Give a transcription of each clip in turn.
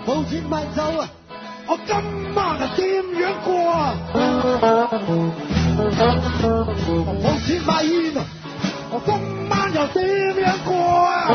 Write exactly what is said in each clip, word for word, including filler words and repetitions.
冇錢買酒啊！我今晚係點樣過啊？冇錢買煙啊！我今晚又點樣過啊？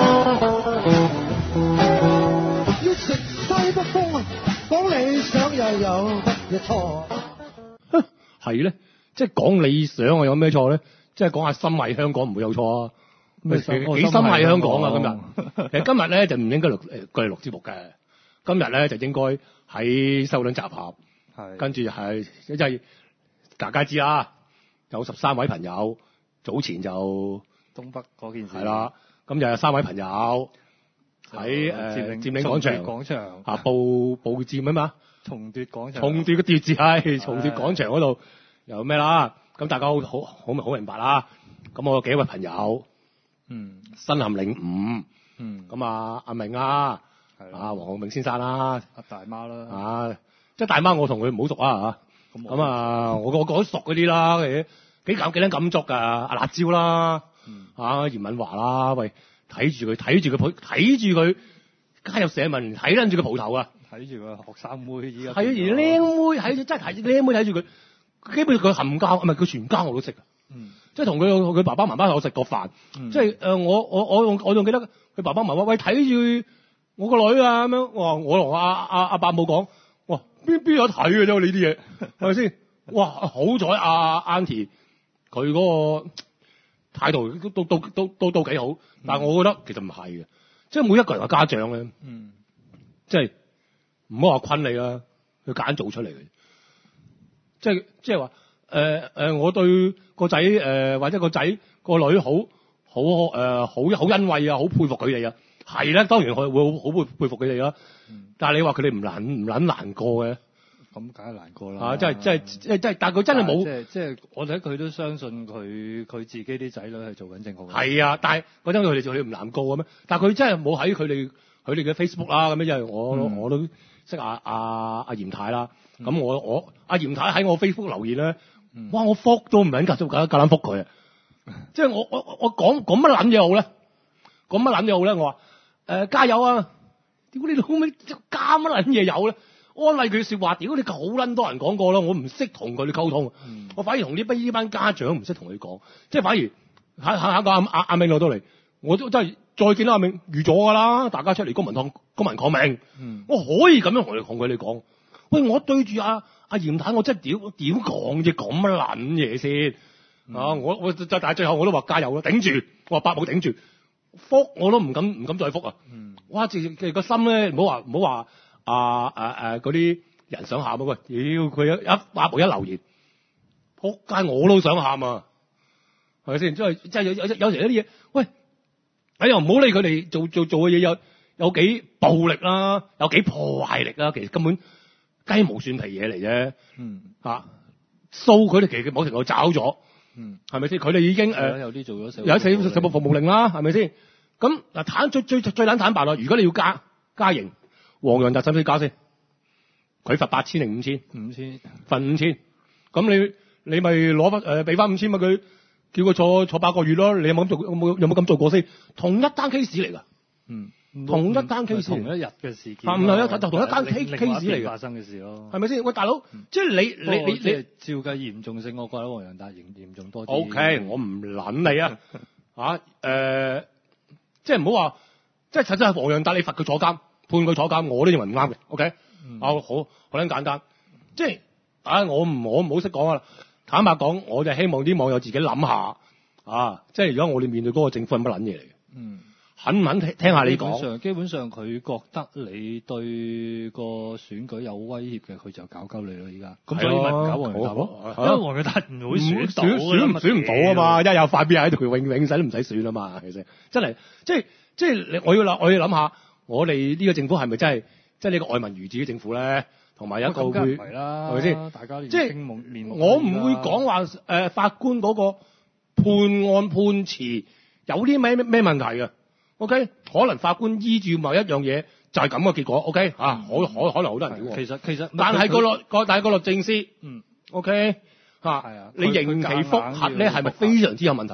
要食西北風啊！講理想又有乜嘢錯？ 係咧，即係講理想啊，有咩錯咧？即係講下心繫香港唔會有錯啊！幾心繫香港啊！今日其實今日咧就唔應該錄誒過嚟錄節目嘅，今日咧就應該喺修頓集合，跟住係即係大家知啦，有十三位朋友早前就東北嗰件事係啦，咁就有三位朋友喺誒佔領廣場廣場啊報報佔啊嘛， 重奪廣場， 重奪嘅奪字係重奪廣場嗰度有咩啦？咁大家好好好好明白啦。咁我有幾位朋友， 嗯， 身陷領悟， 嗯， 咁啊阿明啊，啊黃浩銘先生啦， 阿大媽啦， 啊即係大媽我同佢唔好熟啊嚇，咁啊我我講熟嗰啲啦，幾幾敢幾撚敢捉㗎，阿辣椒啦， 嗯、 啊嚴敏華啦，喂睇住佢睇住佢睇住佢加入社民睇撚住佢蒲頭啊， 睇住個學生妹依家， 係啊而靚妹睇住真係睇靚妹睇住佢。基本上佢冚家唔係佢全家我都識啊， 嗯，即係同佢佢爸爸媽媽有食過飯， 嗯、 即係誒、呃、我我我仲我仲記得佢爸爸媽媽喂睇住我個女啊咁樣，哇我同阿阿阿伯母講，哇邊邊有睇嘅啫呢啲嘢係咪先？哇好彩阿 Auntie 佢嗰個態度都都都都都都幾好，但係我覺得其實唔係嘅，即係每一個人嘅家長咧， 嗯， 即係唔好話坤你啦，佢揀做出嚟嘅。即係即係話誒誒，我對個仔誒或者個仔個女好好誒好好欣慰啊，好佩服佢哋啊，係咧，當然我會好佩佩服佢哋啦。嗯、但係你話佢哋唔難唔撚難過嘅， 咁梗係難過啦。 啊，即係即係即係即係，但係佢真係冇。 即係即係，我睇佢都相信佢佢自己啲仔女係做緊正確嘅。 係啊，但係嗰陣佢哋做佢唔難過嘅咩？但係佢真係冇喺佢哋佢哋嘅 Facebook 啦咁樣，因為我、嗯、我都識阿阿阿嚴太啦。咁、嗯、我我阿嚴太喺我 Facebook 留言咧，嗯、哇！我覆都唔撚夠，都夠夠膽覆佢啊！即係我我我講講乜撚嘢好咧？講乜撚嘢好咧？我話誒、呃、加油啊！屌你老味加乜撚嘢有咧？安慰佢説話，屌你好撚多人講過啦！我唔識同佢哋溝通，嗯、我反而同呢班呢班家長唔識同佢講，即係反而下下下個阿阿阿銘攞到嚟，我都真係再見到阿銘預咗㗎啦！大家出嚟公民抗公民抗命，嗯、我可以咁樣同佢同佢哋講。喂，我對住阿阿嚴太，我真係屌屌講啫，講乜撚嘢先、嗯、啊！我我但係最後我都話加油啦，頂住！我話伯母頂住，覆我都唔敢唔敢再覆啊！嗯、哇！直直個心咧，唔好話唔好話啊誒誒嗰啲人想喊啊！喂，屌佢一一伯母一留言，仆街我都想喊啊！係咪先？即係即係有有有時一啲嘢，喂，哎呀唔好理佢哋做做做嘅嘢有有幾暴力啦，有幾破壞力啦，其實根本。雞毛蒜皮嘢嚟啫，嗯嚇，掃佢哋其實某程度找咗，嗯，係咪先？佢哋已經誒、呃、 有啲做咗社有社社保服務令啦，係咪先？咁嗱坦最最最撚坦白啦，如果你要加加刑，黃洋達使唔使加先？佢罰八千定五千？ 五千， 罰五千。咁你你咪攞翻誒俾翻五千咪佢，叫佢坐坐八個月咯。你有冇咁做？有冇有冇咁做過先？同一單 case 嚟㗎，嗯。同一單 case， 同一日嘅事件， 唔係啊，就同一單 case case 嚟嘅發生嘅事咯， 係咪先？喂，大佬，嗯、即係你你你你照計嚴重性，我覺得黃洋達嚴嚴重多啲。 O、okay, K， 我唔撚你啊，嚇誒、呃，即係唔好話，即係實質係黃洋達，你罰佢坐監，判佢坐監，我都認為唔啱嘅。O K，啊好好撚簡單，即係啊，我唔我唔好識講啊。坦白講，我就希望啲網友自己諗下啊，即係如果我哋面對嗰個政府係乜撚嘢嚟嘅？嗯。肯唔肯聽聽下你講？ 基本上，基本上佢覺得你對個選舉有威脅嘅，佢就搞鳩你咯。而家咁所以咪唔搞黃洋達咯。因為黃洋達唔會選到， 選選唔到啊嘛！一有塊邊喺度，永永世都唔使選啊嘛。其實真係，即係即係我要諗，我要諗下，我哋呢個政府係咪真係即係呢個愛民如子嘅政府咧？同埋一個會係咪先？ 大家即係我唔會講話誒法官嗰個判案判詞有啲咩咩問題嘅。O、okay? K， 可能法官依住某一樣嘢就係咁嘅結果。O K，嚇，可可可能好多人屌。 其實其實， 但係個律個但係個律政司，嗯，O K，嚇， 係啊， 你刑期覆核咧係咪非常之有問題咧？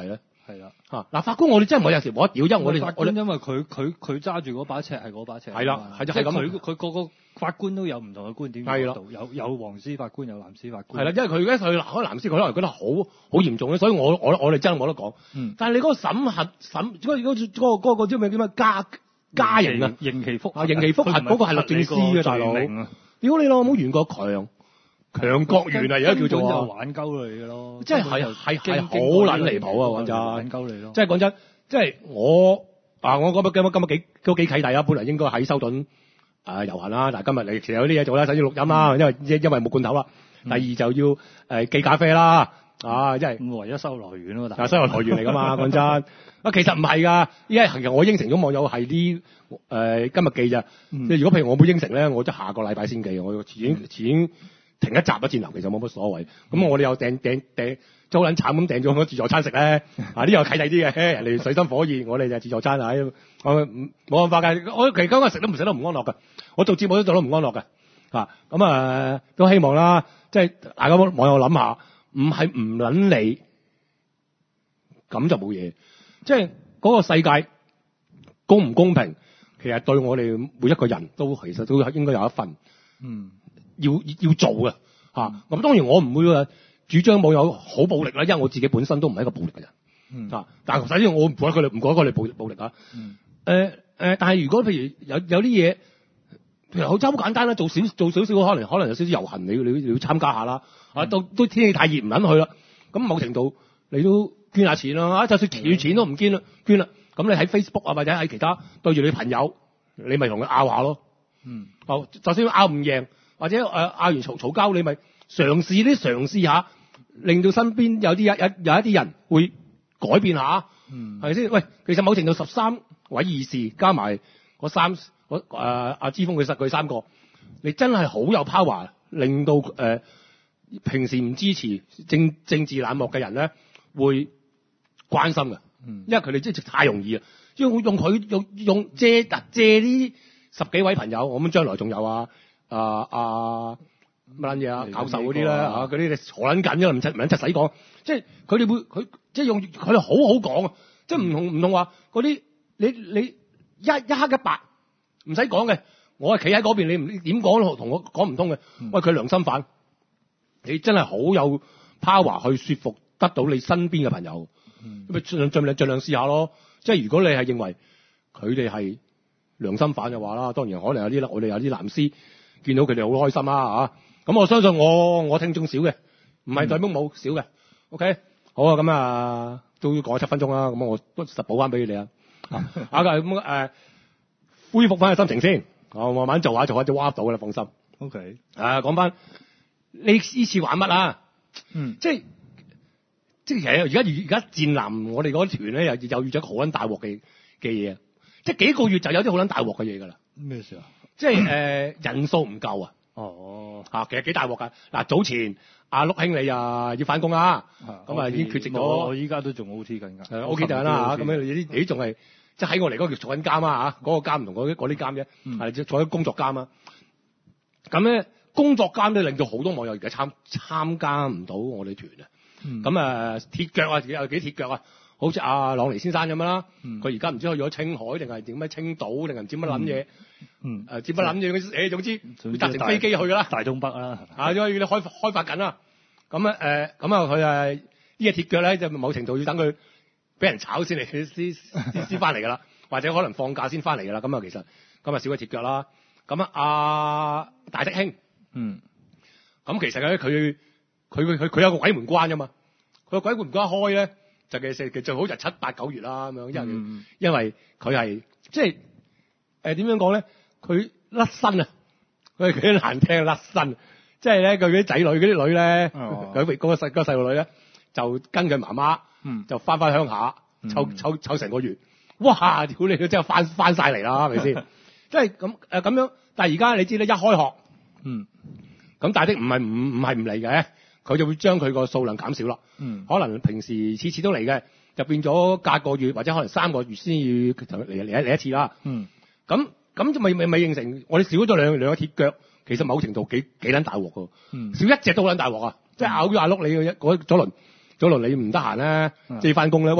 係啦。 嚇嗱，法官我哋真係冇有時冇得屌，因為我哋法官因為佢佢佢揸住嗰把尺係嗰把尺。 係啦，係就係咁。 係咁。 佢佢個個法官都有唔同嘅觀點。 係啦， 有有黃絲法官，有藍絲法官。 係啦，因為佢咧佢開藍絲，佢可能覺得好好嚴重咧，所以我我我哋真係冇得講。 嗯。 但係你嗰個審核審嗰嗰嗰個嗰個叫咩叫咩加加刑啊？ 刑期覆啊，刑期覆核嗰個係律政司嘅大佬。屌你老母，袁國強強國元啊，而家叫做啊， 玩鳩你嘅咯， 即係係係係好撚離譜啊！講真， 玩鳩你咯， 即係講真，即係我啊，我覺得今日今日幾都幾契弟啊！本嚟應該喺修頓誒遊行啦，但係今日你其實有啲嘢做啦，首先錄音啦，因為因因為冇罐頭啦。第二就要誒、呃、寄咖啡啦，啊，即係唯一收入來源咯， 但係收入來源嚟噶嘛？講真，啊，其實唔係㗎，因為其實我應承咗網友係啲誒今日寄咋。 嗯、 如果譬如我冇應承咧，我即係下個禮拜先寄，我已經已經停一集啊！戰流其實冇乜所謂。咁、嗯、我哋又訂訂訂，即係好撚慘咁訂咗好多自助餐食咧。啊，呢個契弟啲嘅，人哋水深火熱，我哋就自助餐啊，我冇辦法㗎。我其實今日食都唔食得唔安樂㗎。我做節目都做得唔安樂㗎。啊，咁啊都希望啦，即係大家網友諗下，唔係唔撚理，咁就冇嘢。即係嗰個世界公唔公平，其實對我哋每一個人都其實都應該有一份。 嗯。 要要做嘅嚇，咁、嗯、當然我唔會話主張網友好暴力啦，因為我自己本身都唔係一個暴力嘅人， 嗯啊，但係首先我唔覺得佢哋唔覺得佢哋暴暴力啊， 嗯， 誒誒、呃，但係如果譬如有有啲嘢，譬如好真好簡單啦，做少做少少可能可能有少少遊行，你你你要參加下啦，嗯、啊，到都天氣太熱唔撚去啦，咁某程度你都捐下錢啦，啊，就算捐錢都唔捐啦，捐啦，咁你喺 Facebook 啊或者喺其他對住你朋友，你咪同佢拗下咯， 嗯， 哦，就算拗唔贏。或者誒拗完嘈嘈交，你咪嘗試啲嘗試下，令到身邊有啲有有有一啲人會改變下， 嗯，係咪先？喂，其實某程度十三位議事加埋嗰三嗰誒阿之鋒佢實佢三個，你真係好有 power，令到誒、呃、平時唔支持政政治冷漠嘅人咧會關心嘅，嗯，因為佢哋真係太容易啊，因為用佢用用借嗱借呢十幾位朋友，我諗將來仲有啊。啊啊乜撚嘢啊教授嗰啲咧啊嗰啲你坐撚緊啫，唔出唔撚出使講，即係佢哋會佢即係用佢哋好好講啊，即係唔同唔同話嗰啲你你一一黑一白唔使講嘅，我係企喺嗰邊，你唔點講同我講唔通嘅，嗯、喂佢良心犯，你真係好有 power 去說服得到你身邊嘅朋友，咁咪盡量盡量盡量試下咯，即係如果你係認為佢哋係良心犯嘅話啦，當然可能有啲啦，我哋有啲藍絲。見到佢哋好開心啊嚇，咁我相信我我聽眾少嘅，唔係代表冇少嘅。OK，好啊，咁啊都要講七分鐘啦，咁我都實補翻俾你哋啊。啊咁誒，恢復翻個心情先，我慢慢做下做下就 warm 到啦，放心。 OK， 啊講翻呢呢次玩乜啊？ 嗯， 即係即係其實而家而家戰藍，我哋嗰團咧又又遇咗好撚大鑊嘅嘅嘢，即係幾個月就有啲好撚大鑊嘅嘢㗎啦。 咩事啊？ 即係誒、呃、人數唔夠啊！ 哦， 嚇，其實幾大鑊㗎。嗱，早前阿碌兄你啊要返工啊，咁啊已經缺席咗。 我依家都仲 O T 緊㗎。 係 O K 緊啦嚇，咁樣你啲你仲係即係喺我嚟嗰個坐緊監啊嚇，嗰個監唔同嗰啲嗰啲監啫，係、嗯、坐緊工作監啊。咁咧工作監咧令到好多網友而家參參加唔到我哋團啊。咁、嗯、啊鐵腳啊，有幾鐵腳啊？好似阿朗尼先生咁樣啦，佢而家唔知去咗青海定係點咩青島定係唔知乜撚嘢， 嗯， 誒，知乜撚嘢？誒，總之要搭乘飛機去㗎啦， 大東北啦， 啊，因為要你開開發緊啦，咁啊誒，咁啊佢誒呢個鐵腳咧，就某程度要等佢俾人炒先嚟先先先翻嚟㗎啦，或者可能放假先翻嚟㗎啦，咁啊其實咁啊少個鐵腳啦，咁啊阿大德兄，嗯，咁其實咧佢佢佢佢有個鬼門關㗎嘛，佢個鬼門關開咧。就其實最好就七八九月啦咁樣，因為、嗯、因為佢係即係誒點樣講咧？佢甩身啊！佢佢啲難聽甩身，即係咧佢啲仔女嗰啲女咧，佢嗰個細個細路女咧就跟佢媽媽，嗯、就翻返鄉下，湊湊湊成個月，哇！屌你，真係翻翻曬嚟啦，係咪先？即係咁誒咁樣，但係而家你知咧，一開學，嗯，咁大的唔係唔唔係唔嚟嘅。佢就會將佢個數量減少啦。嗯，可能平時次次都嚟嘅，就變咗隔個月或者可能三個月先要嚟嚟嚟一次啦。嗯，咁咁就咪咪咪形成我哋少咗兩兩個鐵腳，其實某程度幾幾撚大鑊㗎。嗯，少一隻都撚大鑊啊！嗯、即係咬咗阿碌你嗰嗰左輪左輪你唔得閒咧，即係翻工咧，喂，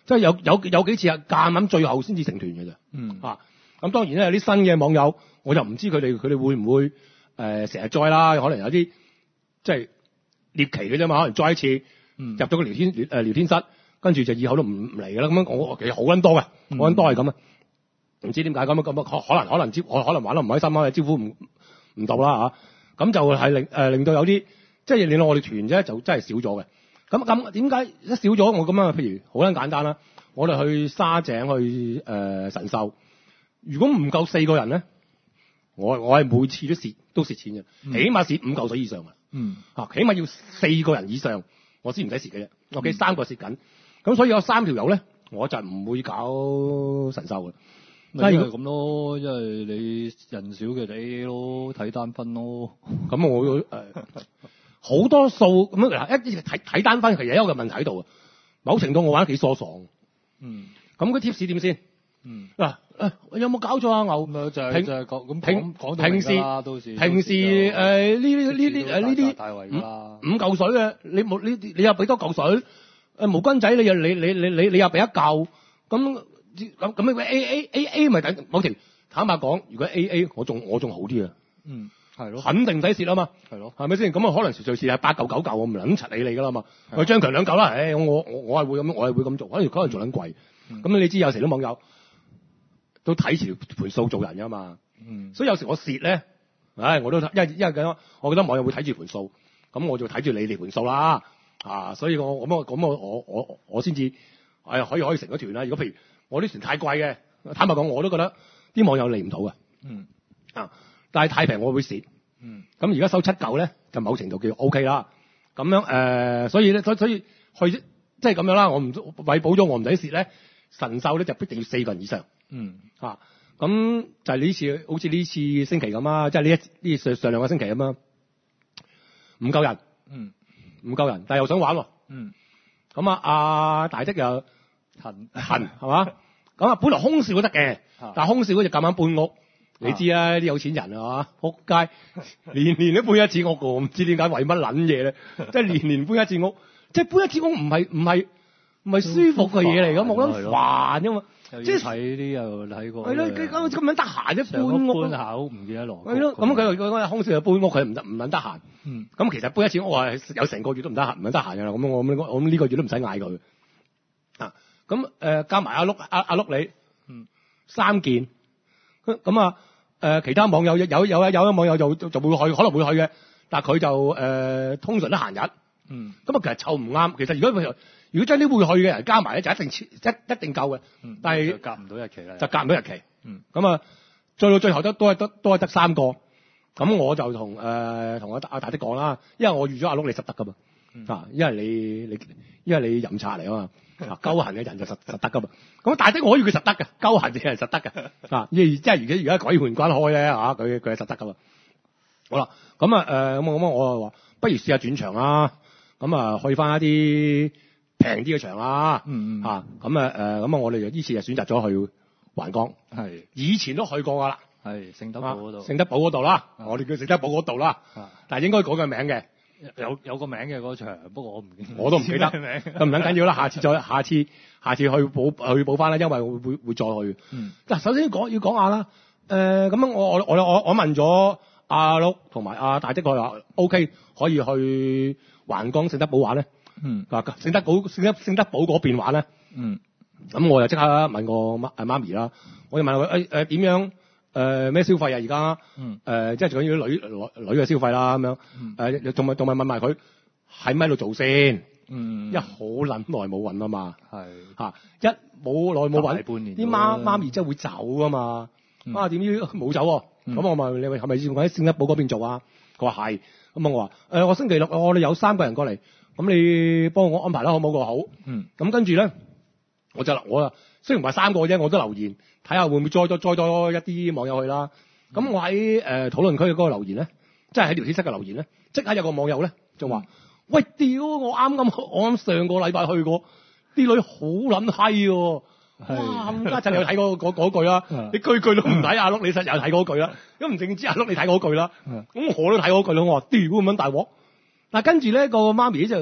即係有有有幾次係夾硬最後先至成團嘅啫。 嗯啊，咁當然咧有啲新嘅網友，我就唔知佢哋佢哋會唔會誒成日 join 啦，可能有啲即係獵奇嘅啫嘛，可能 join 一次， 嗯入咗個聊天誒、呃、聊天室，跟住就以後都唔唔嚟嘅啦。咁樣我其實好撚多嘅，好撚多係咁啊。唔知點解咁啊咁啊，可可能可能招我可能玩得唔開心啊，招呼唔唔到啦嚇。咁就係令誒、呃、令到有啲即係令到我哋團啫，就真係少咗嘅。咁咁點解一少咗？我咁啊，譬如好撚簡單啦，我哋去沙井去誒、呃、神獸，如果唔夠四個人咧，我我係每次都蝕都蝕錢嘅， 嗯起碼蝕五嚿水以上啊！ 嗯啊，起碼要四個人以上，我先唔使蝕嘅啫。我記嗯三個蝕緊，咁所以有三條友咧，我就唔會搞神獸嘅。 咪因為咁咯，因為你人少嘅你咯，睇單分咯。 咁我誒好多數咁樣嗱，一睇睇單分其實有一個問題喺度啊。某程度我玩得幾疏爽。 嗯。 咁嗰 tips 點先？ 嗯。 嗱、啊、誒，有冇搞錯啊牛？ 咁就係平就係講咁平講講到明㗎啦，到時平時誒呢啲呢啲誒呢啲大圍㗎啦。 五嚿水嘅，你冇呢啲你又俾多嚿水，誒毛巾仔你又你你你你你又俾一嚿，咁咁咁你 A A A A 咪等某條坦白講，如果 A A 我仲我仲好啲啊， 嗯，係咯， 肯定唔使蝕啊嘛， 係咯， 係咪先？咁啊可能隨隨時係八嚿九嚿，我唔撚柒理你㗎啦嘛。我張強兩嚿啦，誒我我我係會咁我係會咁做，可能可能做撚貴。咁、嗯、你知有時啲網友都睇住盤數做人㗎嘛， 嗯， 所以有時我蝕咧，唉我都因為因為咁，我覺得網友會睇住盤數，咁我就睇住你哋盤數啦，啊，所以我咁我咁我我我我先至係可以可以成咗團啦。如果譬如我啲船太貴嘅，坦白講我都覺得啲網友嚟唔到嘅， 嗯， 啊，但係太平我會蝕， 嗯， 咁而家收七嚿咧，就某程度叫 O K 啦，咁樣誒、呃，所以咧，所以所以去即係咁樣啦，我唔為保咗我唔使蝕咧，神獸咧就必定要四個人以上， 嗯， 啊，咁就係呢次好似呢次星期咁啊，即係呢一呢上上兩個星期咁啊，唔夠人， 嗯， 唔夠人，但係又想玩喎， 嗯， 咁啊阿大的又痕痕係嘛？咁啊，本來空少都得嘅，但係空少嗰隻咁啱搬屋，你知啊，啲有錢人啊嘛，仆街，年年都搬一次屋㗎，我唔知點解為乜撚嘢咧，即係年年搬一次屋，即係搬一次屋唔係唔係唔係舒服嘅嘢嚟㗎，冇得煩啫嘛，即係睇啲又睇過， 係咯，咁咁樣得閒啫，搬屋搬下屋唔記得攞， 係咯，咁佢佢嗰日空少就搬屋，佢唔得唔撚得閒， 嗯， 咁其實搬一次屋係有成個月都唔得閒，唔撚得閒㗎啦，咁我咁我咁呢個月都唔使嗌佢，啊，咁誒、呃、加埋阿碌阿阿碌你。嗯，三件，咁啊，誒、呃，其他網友有有有有啲網友就就會去，可能會去嘅，但係佢就誒、呃、通常都閒日，嗯，咁啊其實湊唔啱，其實如果佢如果將啲會去嘅人加埋咧，就一定一一定夠嘅，嗯，但係夾唔到日期啦， 就夾唔到日期， 嗯， 咁啊，再到最後都都係得都係得三個，咁我就同誒同阿阿大的講啦，因為我預咗阿碌你實得噶嘛，嗯、啊，因為你你因為你飲茶嚟啊嘛。啊，鳩痕嘅人就實實得噶嘛，咁大的我以為佢實得嘅，鳩痕嘅人實得嘅，啊，即係而家而家改換關開咧嚇，佢佢係實得噶嘛。好啦，咁啊誒咁咁啊，我話不如試下轉場啦，咁啊去翻一啲平啲嘅場啦， 嗯嗯， 嚇咁啊誒咁啊，我哋就呢次就選擇咗去環江， 係以前都去過噶啦， 係聖德堡嗰度， 聖德堡嗰度啦，我哋叫聖德堡嗰度啦，但係應該改個名嘅。 有有個名嘅嗰場，不過我唔我都唔記得名，咁唔緊緊要啦。下次再下次下次去補去補翻啦，因為會會會再去。嗯，嗱，首先講要講下啦。誒、呃，咁樣我我我我我問咗阿碌同埋阿大的佢話 O K 可以去環江聖德堡玩咧。嗯，嗱，聖德堡聖德聖德堡嗰邊玩咧。嗯，咁我就即刻問我媽誒媽咪啦，我就問佢誒誒點樣？誒咩消費啊？而家誒即係最緊要啲女女嘅消費啦，咁樣誒，同埋同埋問埋佢喺咪度做先？嗯，因為好撚耐冇揾啊嘛，係嚇一冇耐冇揾，啲媽媽咪真係會走啊嘛，啊點知冇走喎？咁我問你係咪仲喺聖德堡嗰邊做啊？佢話係，咁啊我話誒我星期六我哋有三個人過嚟，咁你幫我安排啦，好唔好？個好，嗯，咁跟住咧我就我啊雖然唔係三個啫，我都留言。睇下會唔會再多再多一啲網友去啦？咁、嗯、我喺誒、呃、討論區嘅嗰個留言咧，即係喺聊天室嘅留言咧，即刻有個網友咧就話：喂，屌！我啱啱我啱上個禮拜去過，啲女好撚閪喎！哇！咁家陣你睇嗰嗰句啦，你句句都唔睇阿碌，你實有睇嗰句啦。咁唔淨止阿碌，你睇嗰句啦。咁我都睇嗰句啦。我話：屌咁樣大鑊！嗱，跟住咧個媽咪就即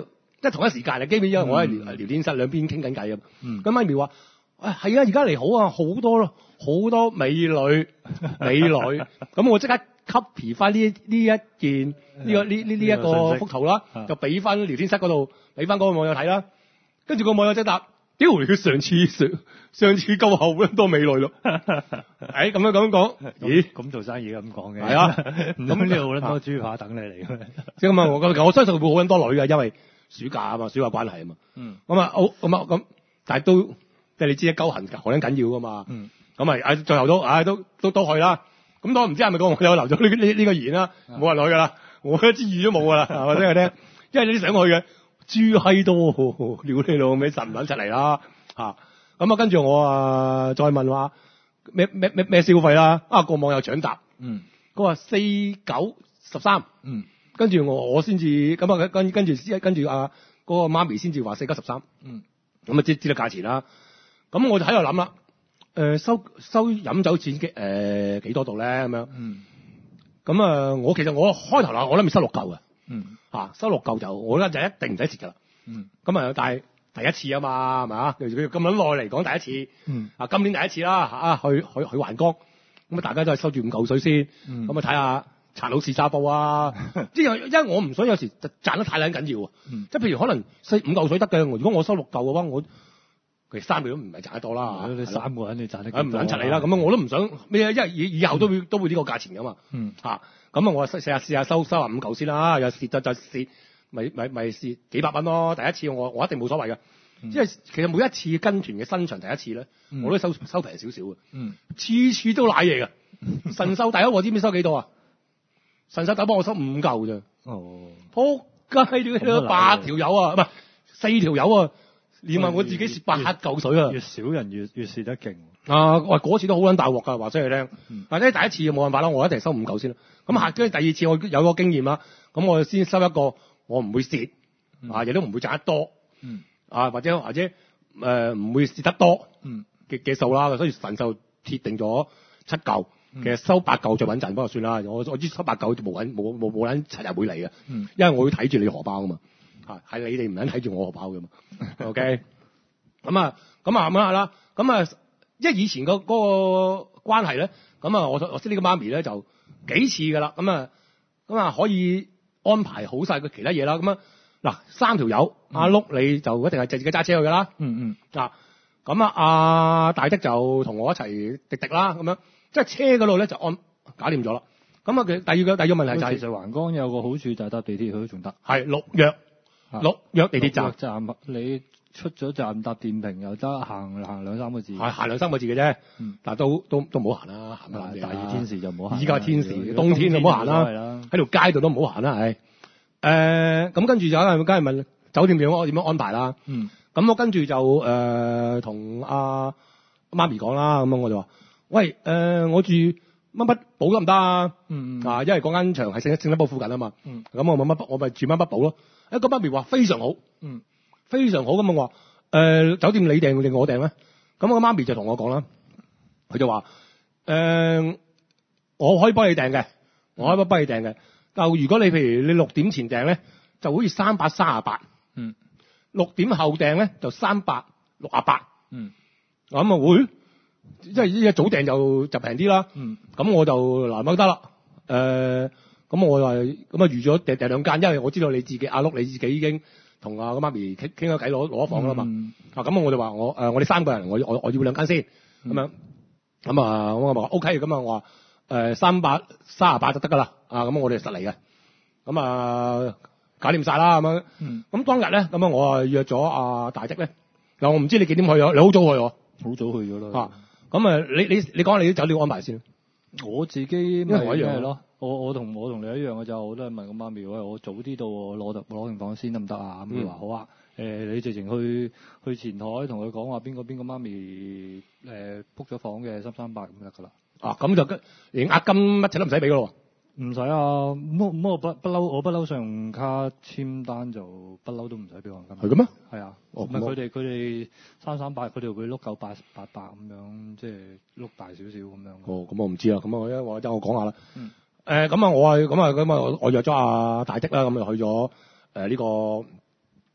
即係同一時間啊，基本因為我喺聊聊天室兩邊傾緊偈啊。 嗯咁媽咪話：，誒係啊，而家嚟好啊，好多好多美女美女。咁我即刻 copy 翻呢呢一件呢、呢個呢呢呢一個幅圖啦，就俾翻聊天室嗰度，俾翻嗰個網友睇啦。跟住個網友即答：，屌你佢上次上上次夠後咁多美女咯。誒咁樣咁樣講，咦？ 咁做生意咁講嘅。 係啊， 咁呢度好撚多豬扒等你嚟嘅。 即係咁啊！我我相信會好撚多女嘅，因為暑假啊嘛，暑假關係啊嘛。 嗯。 咁啊，好咁啊咁，但係都即係你知啊，鳩痕好撚緊要噶嘛。 嗯。 咁啊，啊最後都唉都都都去啦。咁我唔知係咪個網友留咗呢呢呢個言啦，冇人去噶啦，我一支語都冇噶啦，係咪先？聽，因為你想去嘅豬閪多，撩你老味實唔撚出嚟啦嚇。咁啊，跟住我啊再問話咩咩咩咩消費啦？啊個網友搶答， 嗯， 佢話四九十三， 嗯， 跟住我我先至咁啊跟跟住跟住啊嗰個媽咪先至話四九十三， 嗯， 咁啊知知道價錢啦。咁我就喺度諗啦。誒、呃、收收飲酒錢嘅誒幾多度咧咁樣， 嗯， 咁啊、呃、我其實我開頭啦，我諗住收六嚿嘅， 嗯， 啊收六嚿就我覺得就一定唔使蝕噶啦， 嗯， 咁啊但係第一次啊嘛係咪啊？佢咁撚耐嚟講第一次， 嗯，啊今年第一次啦啊去去去環江，咁啊大家都係收住五嚿水先，咁啊睇下殘佬試沙煲啊，即係因為我唔想有時賺得太撚緊要啊， 嗯， 即係譬如可能四五嚿水得嘅，如果我收六嚿嘅話我。其實三個都唔係賺得多啦， 你三個人你賺得唔撚柒你啦，咁樣我都唔想咩，因為以以後都會、嗯、都會呢個價錢噶嘛， 嗯嚇，咁啊我試下試下收收下五嚿先啦，有蝕就就蝕，咪咪咪蝕幾百蚊咯。第一次我我一定冇所謂嘅，因為、嗯、其實每一次跟團嘅新場第一次咧，嗯、我都收收平少少嘅，嗯，次次都賴嘢嘅。神獸第一我知唔知收幾多啊？神獸第一幫我收五嚿啫，哦，撲街屌八條友啊，唔係四條友啊！連埋我自己蝕八嚿水啊！ 越少人越越蝕得勁啊！喂，嗰次都好撚大鑊㗎，話俾你聽。嗯、但係第一次冇辦法啦，我一定收五嚿先啦。咁下跟住第二次我有個經驗啦，咁我先收一個我唔會蝕、嗯、啊，亦都唔會賺得多。嗯、啊，或者或者誒唔、呃、會蝕得多嘅嘅數啦。所以神獸鐵定咗七嚿，嗯、其實收八嚿最穩陣，不過算啦。我我知收八嚿冇穩冇冇冇撚七日會嚟嘅，嗯、因為我要睇住你荷包啊嘛。係，係你哋唔撚睇住我荷包嘅嘛？OK，咁啊，咁啊咁啊啦，咁啊，因為以前個嗰個關係咧，咁啊，我我識呢個媽咪咧就幾次噶啦，咁啊，咁啊可以安排好晒佢其他嘢啦，咁啊嗱，三條友，阿碌你就一定係自己揸車去噶啦，嗯嗯，嗱，咁啊，阿大的就同我一齊滴滴啦，咁樣，即係車嗰度咧就安搞掂咗啦。咁啊，佢第二個第二個問題就係、是， 其實環江有個好處就係搭地鐵去都仲得， 係六約。六約地鐵站， 站你出咗站搭電瓶又得，行行兩三個字， 係行兩三個字嘅啫。嗯，但係都都都唔好行啦，行啦。 大熱天時就唔好行。 依家天時，冬天就唔好行啦。喺條街度都唔好行啦，係。誒，咁跟住就梗係問酒店點樣點樣安排啦。嗯。咁我跟住就誒同阿媽咪講啦，咁樣我就話：喂，誒我住乜乜堡得唔得啊？嗯啊，因為嗰間場係聖聖德堡附近啊嘛。嗯。咁我乜乜我咪住乜乜堡咯。一個媽咪話非常好，嗯，非常好咁我話，誒、呃，酒店你訂定我訂咧？咁我媽咪就同我講啦，佢就話，誒、呃，我可以幫你訂嘅，我可以幫你訂嘅。但如果你譬如你六點前訂咧，就好似三百三十八，嗯，六點後訂咧就三百六十八，嗯，咁啊會，即係一早訂就就平啲啦，嗯，咁我就嗱乜得啦，誒、呃。咁我話咁啊預咗訂訂兩間，因為我知道你自己阿碌你自己已經同阿個媽咪傾傾咗偈攞攞房啦嘛。嗯、啊咁我就話我誒、呃、我哋三個人，我我我要兩間先咁、嗯、樣。咁啊我話 O K，咁啊我話誒三百三十八就得噶啦。啊咁我哋實嚟嘅。咁啊搞掂晒啦咁樣。咁、嗯、當日咧咁啊我啊約咗阿大職咧。嗱我唔知你幾點去啊？你好早去喎。好早去咗啦。啊咁啊你你你講下你啲酒店安排先。 我自己咪一樣咯。我我同我同你一樣嘅就，我都係問個媽咪，喂，我早啲到攞攞定房先得唔得啊？咁佢話好啊，誒、呃、你直情去去前台同佢講話邊個邊個媽咪誒 book 咗房嘅三三八咁得㗎啦。 啊，咁就連押金乜嘢都唔使俾㗎咯。 唔使啊，乜乜我不不嬲，我不嬲信用卡簽單就不嬲都唔使俾按金。 係嘅咩？ 係啊，唔係佢哋佢哋三三八，佢哋會碌夠八八百咁樣，即係碌大少少咁樣。 哦，咁我唔知啦，咁我一我等我講下啦。嗯。誒咁啊，我係咁啊，咁啊，我約咗阿大的啦，咁就去咗誒呢個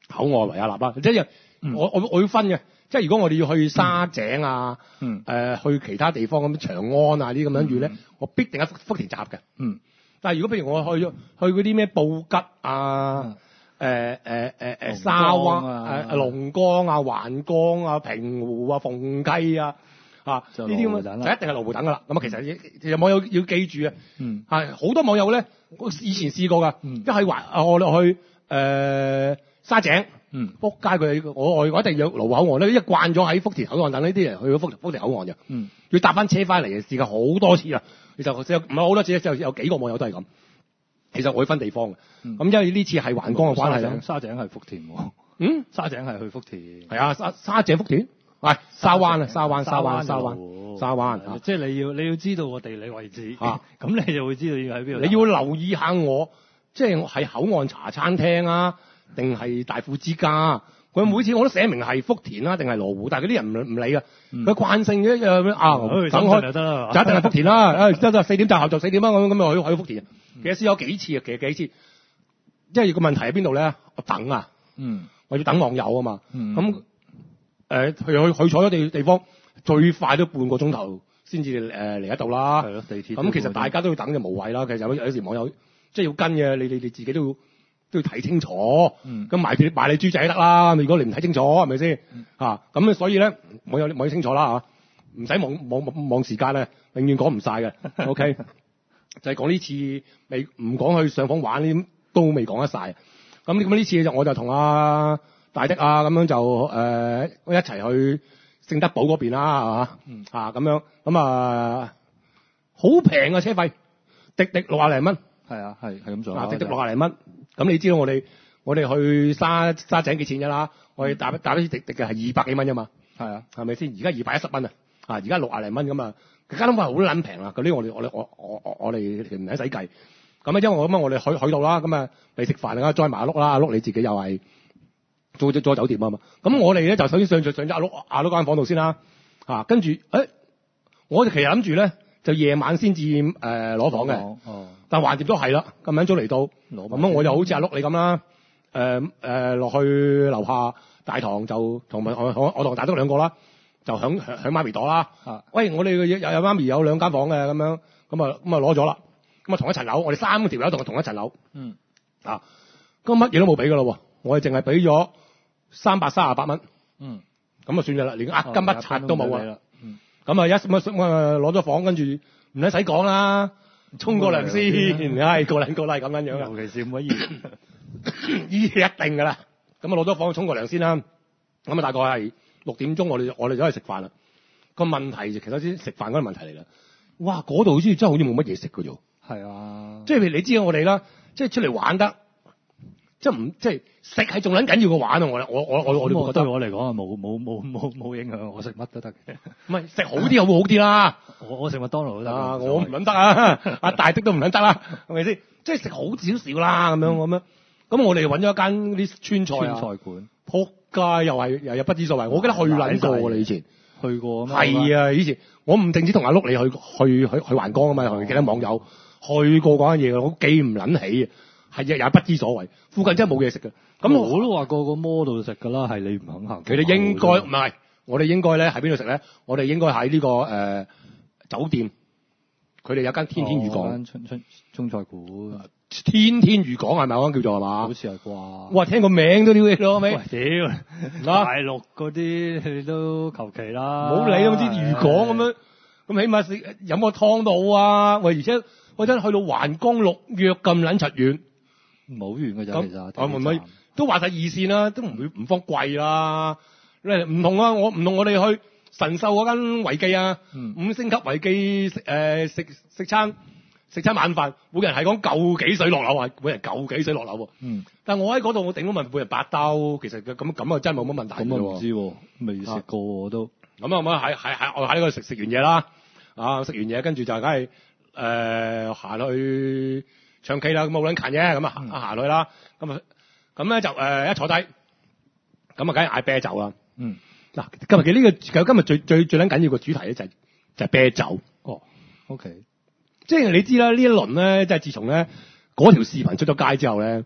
口岸維也納啦，即係嗯我我我要分嘅，即係如果我哋要去沙井啊， 嗯誒去其他地方咁長安啊呢啲咁樣住咧， 嗯我必定喺福福田集嘅。 嗯但係如果譬如我去去嗰啲咩布吉啊，誒誒誒誒沙灣啊誒龍崗啊、環江啊、平湖啊、鳳雞啊。啊！呢就啲咁嘅羅湖等啦就一定係羅湖等噶啦。咁啊，其實其實網友要記住啊， 嗯係好多網友咧，我以前試過噶， 嗯一係環啊，我哋去誒、呃、沙井， 嗯福街佢我我我一定要羅湖口岸咧，因為慣咗喺福田口岸等呢啲人去咗福福田口岸嘅， 嗯要搭翻車翻嚟嘅，試過好多次啦。其實唔係好多次，就有幾個網友都係咁。其實我會分地方嘅，咁、 嗯因為呢次係環江嘅關係啦。 沙井係福田喎， 嗯， 沙井係去福田， 係啊，沙沙井福田。喂，沙灣啊，沙灣，沙灣，沙灣， 灣沙灣啊！ 即係你要你要知道個地理位置， 啊咁你就會知道要喺邊度。 你要留意下我，即係係口岸茶餐廳啊，定係大富之家？佢每次我都寫明係福田啦，定係羅湖，但係嗰啲人唔唔理啊。佢慣性嘅誒啊，等開就得啦， 就一定係福田啦。誒得得，四點集合就四點啦，咁咁就去去福田。其實試咗幾次啊，其實幾次，即係個問題喺邊度咧？我等啊， 嗯我要等網友啊嘛。 嗯咁誒去去去坐咗地地方，最快都半個鐘頭先至誒嚟得到啦。 係咯，地鐵咁其實大家都要等就無謂啦。其實有有時網友即係要跟嘅，你你你自己都要都要睇清楚。 嗯咁買票買你豬仔得啦。如果你唔睇清楚，係咪先？ 嗯啊，咁所以咧，網友網友清楚啦嚇，唔使望望望時間咧，永遠講唔晒嘅。OK，就係講呢次未唔講去上訪玩呢，都未講得晒。咁咁呢次就我就同阿大的啊咁樣就誒、呃、一齊去聖德堡嗰邊啦，係嘛？ 嗯啊咁樣咁啊好平啊車費，滴滴六廿零蚊， 係啊係係咁做啊滴滴六廿零蚊。咁你知道我哋我哋去沙沙井幾錢㗎啦？我哋打打啲滴滴嘅係二百幾蚊啫嘛， 係啊係咪先？而家二百一十蚊啊，啊而家六廿零蚊咁啊，交通費好撚平啦。嗰啲我哋我哋我我我我哋唔使使計。咁啊，因為我咁啊，我哋去去到啦，咁啊未食飯啊，再埋阿碌啦，阿碌你自己又係租咗咗酒店啊嘛。咁我哋咧就首先上上上咗阿碌阿碌間房度先啦，啊跟住誒、欸，我哋其實諗住咧就夜晚先至誒攞房嘅， 哦， 但橫掂都係啦，咁樣早嚟到， 攞咁啊我就好似阿碌你咁啦，誒誒落去樓下大堂就同埋我我我同大叔兩個啦，就響響響媽咪朵啦， 啊喂我哋有有媽咪有兩間房嘅咁樣，咁啊咁啊攞咗啦。咁啊，同一層樓，我哋三條友同同一層樓， 嗯啊，咁乜嘢都冇俾噶咯喎，我哋淨係俾咗三百三十八蚊， 嗯， 咁啊算㗎啦，連押金一拆都冇啊， 嗯， 咁啊一咁啊攞咗房，跟住唔使使講啦，沖個涼先，唉，個撚個啦咁樣樣啊， 尤其是唔可以， 依一定㗎啦，咁啊攞咗房沖個涼先啦，咁啊大概係六點鐘，我哋我哋就去食飯啦。個問題就其實先食飯嗰個問題嚟啦，哇嗰度好似真係好似冇乜嘢食㗎啫。 係啊， 即係譬如你知道我哋啦，即係出嚟玩得，即係唔即係食係仲撚緊要過玩啊！我我我我我都覺得對我嚟講係冇冇冇冇冇影響，我食乜都得嘅。 唔係食好啲又會好啲啦。 我我食麥當勞都得啊，我唔撚得啊，阿大的都唔撚得啦，係咪先？即係食好少少啦，咁樣咁樣。咁我哋揾咗一間啲川菜啊， 川菜館， 撲街又係又又不知所謂。我記得去撚過㗎啦，以前去過咩？ 係啊，以前我唔淨止同阿碌你去去去去環江啊嘛，同其他網友。去過嗰間嘢，我記唔撚起啊，係日日不知所謂。附近真係冇嘢食嘅。咁我都話個個摩度食㗎啦，係你唔肯行。 佢哋應該唔係，我哋應該咧喺邊度食咧？我哋應該喺呢、呢個誒、呃、酒店，佢哋有間天天漁港。 間春春中菜館。 天天漁港係咪嗰間叫做係嘛？ 好似係啩。 哇！聽個名都撩起咯，咪？ 喂，屌！大陸嗰啲你都求其啦。 冇理咁啲漁港咁樣，咁起碼食飲個湯都好啊！喂，而且我真係去到環江六約咁撚柒遠， 唔好遠㗎咋，其實。 啊唔係，都話晒二線啦，都唔會唔方貴啦。唔同啊，我唔同我哋去神秀嗰間維記啊， 嗯、 五星級維記食誒食食餐食餐晚飯，每人係講夠幾水落樓啊，每人夠幾水落樓喎。 嗯。 但係我喺嗰度，我頂多問每人八兜，其實咁咁啊真係冇乜問題嘅喎。 咁啊唔知喎，未食過我都。 咁啊咁啊喺喺喺我喺呢度食食完嘢啦，啊食完嘢跟住就梗係誒行去唱 K 啦，咁冇撚近嘅，咁啊行行去啦，咁啊咁咧就誒、呃、一坐低，咁啊梗係嗌啤酒啦。 嗯。 嗱，今日嘅呢個今日最最最撚緊要個主題咧就係、是、就係、是、啤酒。 哦。O K。 即係你知啦，呢一輪咧，即係自從咧嗰條視頻出咗街之後咧，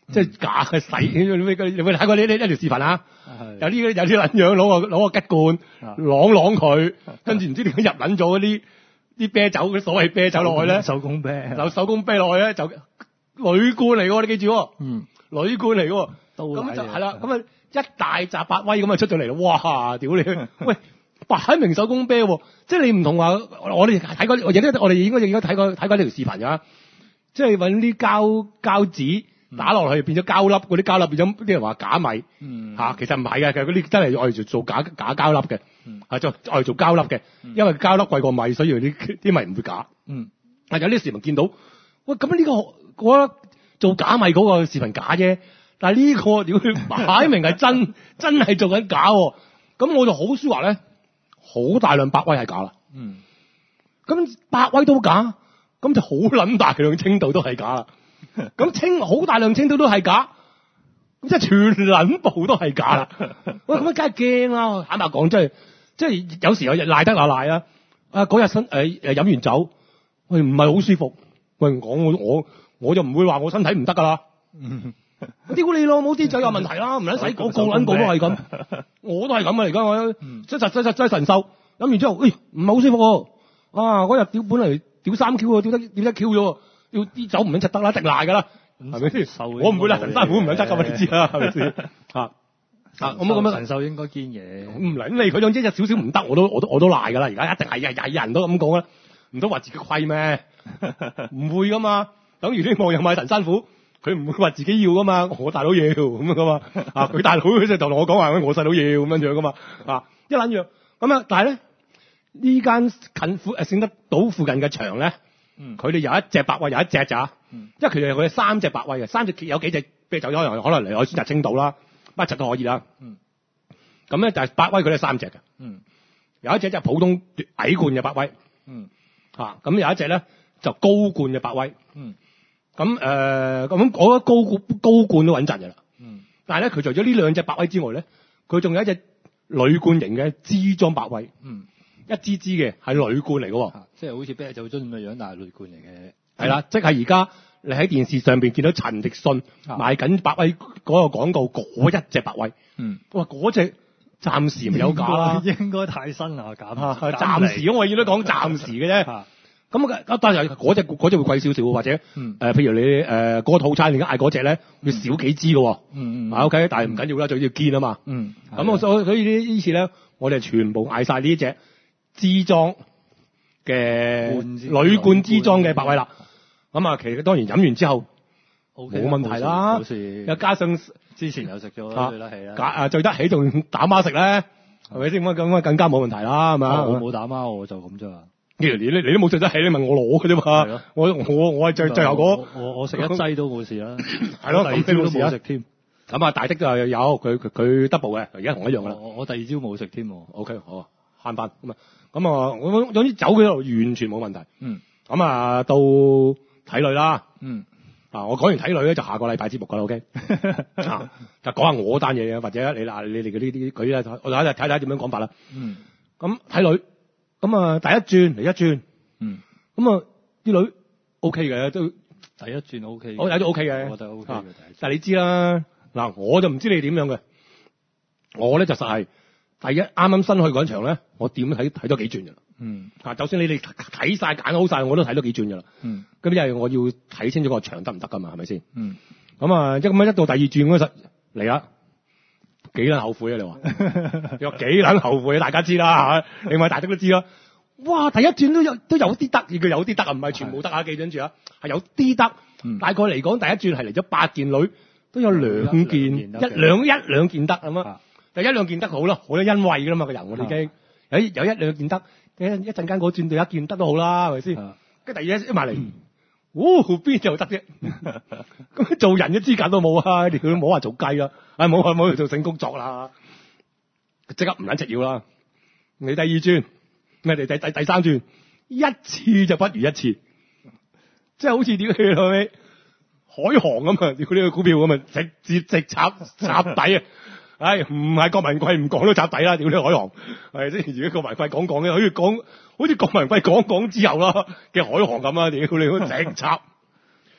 即係假嘅洗。你有冇睇過呢呢一條視頻啊？ 係有啲有啲撚樣攞個攞個吉罐啷啷佢，跟住唔知點解入撚咗嗰啲啲啤酒嗰啲所謂啤酒落去咧， 手工啤， 有手工啤落去咧就鋁罐嚟喎，你記住喎， 嗯， 鋁罐嚟喎， 都咁就係啦，咁啊一大扎百威咁啊出咗嚟咯，哇！屌你，喂！擺明手工啤喎，即係你唔同話我哋睇過，我亦都我哋應該應該睇過睇過呢條視頻㗎，即係揾啲膠膠紙打落去變咗膠粒，嗰啲膠粒變咗啲人話假米， 嗯嚇，其實唔係嘅，其實嗰啲真係愛嚟做做假假膠粒嘅，係做愛嚟做膠粒嘅，因為膠粒貴過米，所以啲啲米唔會假。 嗯， 但有啲視頻見到，喂咁呢個我覺得做假米嗰個視頻假啫，但係呢個屌佢擺明係真真係做緊假喎，咁我就好舒話咧。好大量百威係假啦， 嗯， 咁百威都假，咁就好撚大量青島都係假啦，咁青好大量青島都係假，咁即係全撚部都係假啦。喂，咁啊梗係驚啦，坦白講，即係即係有時有日賴得啦賴啊，啊嗰日身誒誒飲完酒，喂唔係好舒服，喂講我我我就唔會話我身體唔得噶啦。 嗯屌你老母啲酒有問題啦，唔撚使講個撚個都係咁，我都係咁啊！而家我即係實實實神獸飲完之後，誒唔係好舒服喎，啊嗰日屌本嚟屌三 Q 喎，屌得屌得 Q 咗喎，要啲酒唔撚柒得啦，直賴㗎啦，係咪先？我唔會啦，神山虎唔撚得㗎嘛，你知啦，係咪先？啊啊咁咁樣神獸應該堅嘢， 唔撚理佢總之有少少唔得，我都我都我都賴㗎啦，而家一定係係人都咁講啦，唔通話自己虧咩？唔會㗎嘛，等於啲網友買神山虎。佢唔會話自己要噶嘛，我大佬要咁樣噶嘛，啊佢大佬就同我講話，我細佬要咁樣樣噶嘛，啊一撚樣咁啊，但係咧呢間近附誒勝德島附近嘅場咧，佢哋、嗯、有一隻百威，有一隻咋，嗯、因為佢哋佢哋三隻百威嘅，三隻有幾隻啤酒可能可能嚟我選擇青島啦，乜柒都可以啦，咁咧就係百威佢哋三隻嘅，嗯、有一隻就普通矮罐嘅百威，嗯、啊咁有一隻咧就高罐嘅百威。嗯咁誒，咁、呃、我覺得高罐高罐都穩陣嘅啦。嗯。但係咧，佢除咗呢兩隻百威之外咧，佢仲有一隻鋁罐型嘅支裝百威。嗯。一支支嘅係鋁罐嚟嘅喎。即係好似啤酒樽咁嘅樣，但係鋁罐嚟嘅。係啦，即係而家你喺電視上邊見到陳奕迅賣緊百威嗰個廣告嗰一隻百威。嗯。哇！嗰隻暫時未有假啦。 應該太新啦，減。 係暫時，我而家都講暫時嘅啫。咁啊，但係嗰隻嗰隻會貴少少，或者誒、嗯呃，譬如你誒嗰、呃那個套餐，你而家嗌嗰隻咧，要少幾支嘅喎。嗯嗯。啊 OK，但係唔緊要啦，最要堅啊嘛。嗯。咁我所所以呢呢次咧，我哋全部嗌晒呢隻支裝嘅鋁罐支裝嘅百威啦。咁啊，其實當然飲完之後冇問題啦。冇事。又加上之前又食咗最得起啦。 啊，最得起仲打孖食咧，係咪先？咁咁啊，更加冇問題啦，係咪啊？ 我冇打孖，我就咁啫。 你你你都冇食得起，你問我攞嘅啫嘛。的我我我係最最後嗰我我食一劑都冇事啦。 係咯，咁第二朝都冇食添。 咁啊，大的就有佢佢佢 double 嘅，而家同一樣噶啦。 我我第二朝冇食添。 O K， 好啊，慳翻咁啊。咁啊，我總之走嗰度完全冇問題。嗯。咁啊，到睇女啦。嗯。啊，我講完睇女咧，就下個禮拜節目噶啦。O K。啊，就講下我單嘢啊，或者你嗱你哋嗰啲啲佢咧，我睇睇睇點樣講法啦。嗯。咁睇女。咁啊，第一轉嚟一轉，嗯，咁啊啲女 O K 嘅都第一轉 O K， 我睇都 O K 嘅， 我覺得 O K 嘅。 但係你知啦，嗱，我就唔知你點樣嘅，我咧就實係第一啱啱新去嗰場咧，我點睇睇多幾轉嘅啦，嗯，啊，就算你哋睇晒揀好晒，我都睇多幾轉嘅啦，嗯，咁因為我要睇清楚個場得唔得噶嘛，係咪先？嗯，咁啊，即咁樣一到第二轉嗰陣嚟啦。幾撚後悔啊！你話，你話幾撚後悔啊？大家知啦嚇，另外大家都知啦。哇！第一轉都有都有啲得意，佢有啲得啊，唔係全部得啊！記住啊，係有啲得。嗯、大概嚟講，第一轉係嚟咗八件女，都有兩件，一兩一兩件得咁啊。第一兩件得好啦，好有欣慰噶啦嘛，個人我哋已經有有一兩件得，一一陣間嗰轉到一件得都好啦，係咪先？跟住第二一埋嚟。嗯哦，邊就得啫？咁做人嘅資格都冇啊！你佢都冇話做雞啦，唉冇啊冇去做性工作啦，即刻唔撚直要啦。你第二轉，咩第第第第三轉，一次就不如一次，即係好似屌你老味海航咁啊！屌呢個股票咁啊，直接直插插底啊！唉，唔係郭文貴唔講都插底啦！屌你海航係即係而家郭文貴講講嘅，好似講。好似郭文輝講講之後啦嘅海航咁啊！屌你，直插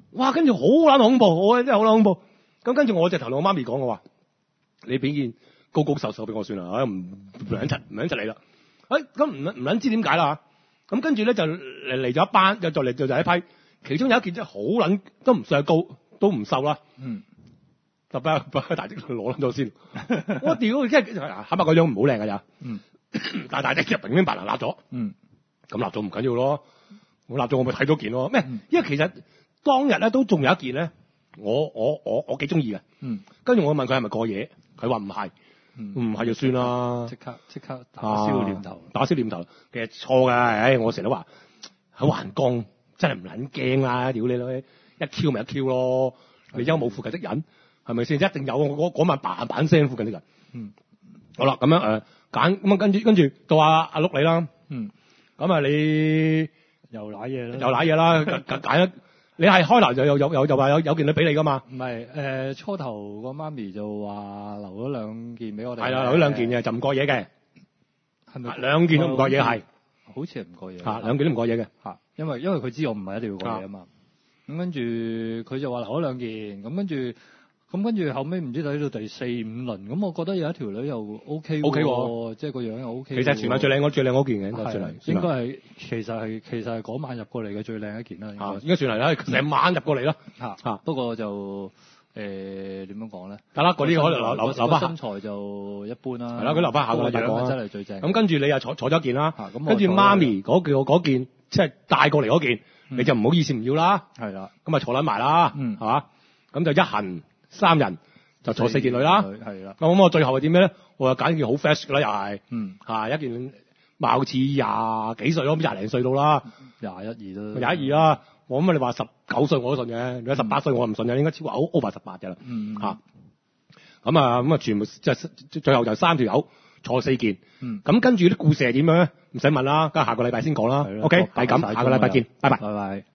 哇！跟住好撚恐怖，我真係好撚恐怖。咁跟住我就頭同我媽咪講，我話你俾件高高瘦瘦俾我算啦，唔唔撚柒唔撚柒你啦。誒咁唔唔撚知點解啦。咁跟住咧就嚟嚟咗一班，就就嚟就就一批，其中有一件真係好撚都唔算係高，都唔瘦啦。 嗯。 就俾俾大隻攞咗先。我屌！真係嚇白個樣唔好靚㗎咋。嗯。但係大隻就平平白白立咗。嗯。咁立咗唔緊要咯，我立咗我咪睇多件咯。咩？嗯、因為其實當日咧都仲有一件咧，我我我我幾中意嘅。嗯。跟住我問佢係咪過夜，佢話唔係。唔係就算啦。即刻即刻打消念頭。啊、打消念頭。其實錯㗎，唉，我成日都話喺橫江真係唔撚驚啦，屌你老味，一 Q 咪一 Q 咯。你有冇附近的人？係咪先？一定有。我嗰晚嘭嘭聲附近的人。嗯。好啦，咁樣誒揀咁啊，跟住跟住到阿阿碌你啦。嗯。咁啊，你又攋嘢啦， 又攋嘢啦，揀揀一，你係開頭就有有有就話有有件女俾你噶嘛？ 唔係誒，初頭個媽咪就話留咗兩件俾我哋。 係啦，留咗兩件嘅就唔過夜嘅。係咪兩件都唔過夜係？ 好似係唔過夜。 嚇，兩件都唔過夜嘅。 嚇，因為因為佢知我唔係一定要過夜啊嘛。咁跟住佢就話留咗兩件，咁跟住。咁跟住後尾唔知睇到第四五輪，咁我覺得有一條女又 O K 喎，O K 喎，即係個樣又 O K。其實全晚最靚，我最靚嗰件嘅應該算係。 應該係其實係其實係嗰晚入過嚟嘅最靚一件啦。 嚇，應該算係啦，成晚入過嚟咯。 嚇嚇，不過就誒點樣講咧？ 得啦，嗰啲可能留留留翻。 身材就一般啦。 係啦，佢留翻下個樣係真係最正。 咁跟住你又坐坐咗件啦。咁跟住媽咪嗰件嗰件即係帶過嚟嗰件，你就唔好意思唔要啦。係啦。咁啊坐撚埋啦，係嘛？咁就一行三人。就坐四件女啦，係啦。咁我最後係點咩咧？我又揀件好 fresh 嘅啦，又係，嗯，嚇一件貌似廿幾歲咯，咁廿零歲到啦， 廿一二都廿一二啦。我咁你話十九歲我都信嘅，如果十八歲我唔信嘅，應該超過 over 十八嘅啦，嗯嚇。咁啊咁啊，全部即係最後就三條友坐四件，嗯。咁跟住啲故事係點樣咧？唔使問啦，咁下個禮拜先講啦。OK，係咁，下個禮拜見，拜拜。拜拜。